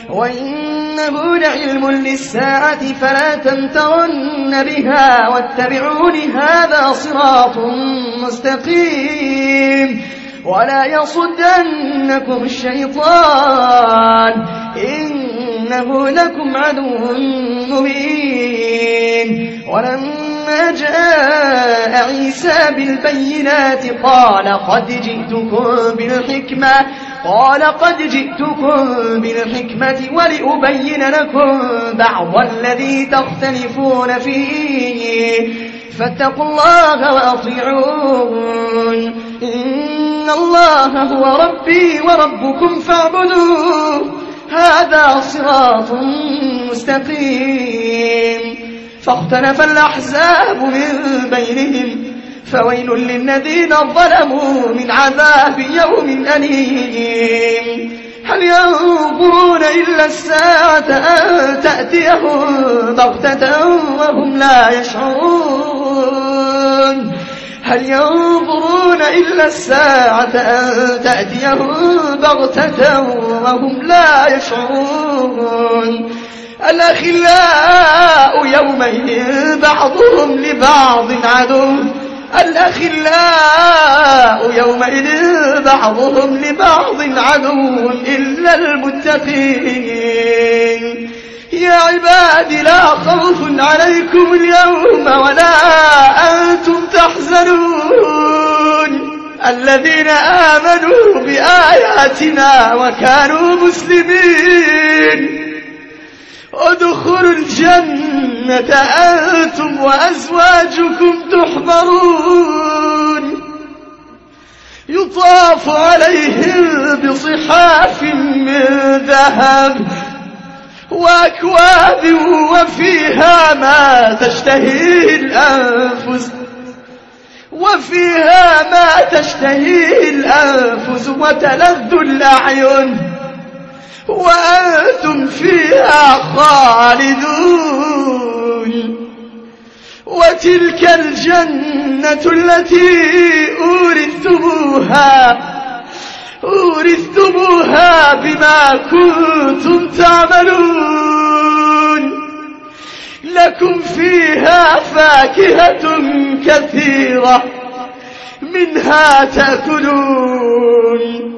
وإنه لعلم للساعة فلا تمترن بها واتبعون هذا صراط مستقيم ولا يصدنكم الشيطان إنه لكم عدو مبين. ولما جاء عيسى بالبينات قال قد جئتكم بالحكمة ولأبين لكم بعض الذي تختلفون فيه فاتقوا الله وأطيعون إن الله هو ربي وربكم فاعبدوه هذا صراط مستقيم. فاختلف الأحزاب من بينهم فويل للذين ظلموا من عذاب يوم أليم. هل ينظرون إلا الساعة أن تأتيهم بغتة وهم لا يشعرون هل ينظرون إلا الساعة أن تأتيهم بغتة وهم لا يشعرون الأخلاء يومئذ بعضهم لبعض عدو إلا المتقين. يا عباد لا خوف عليكم اليوم ولا أنتم تحزنون الذين آمنوا بآياتنا وكانوا مسلمين ادخلوا الجنة أنتم وأزواجكم تحبرون يطاف عليهم بصحاف من ذهب وأكواب وفيها ما تشتهيه الأنفس وتلذ الأعين وأنتم فيها خالدون. وتلك الجنة التي أورثتموها بما كنتم تعملون لكم فيها فاكهة كثيرة منها تأكلون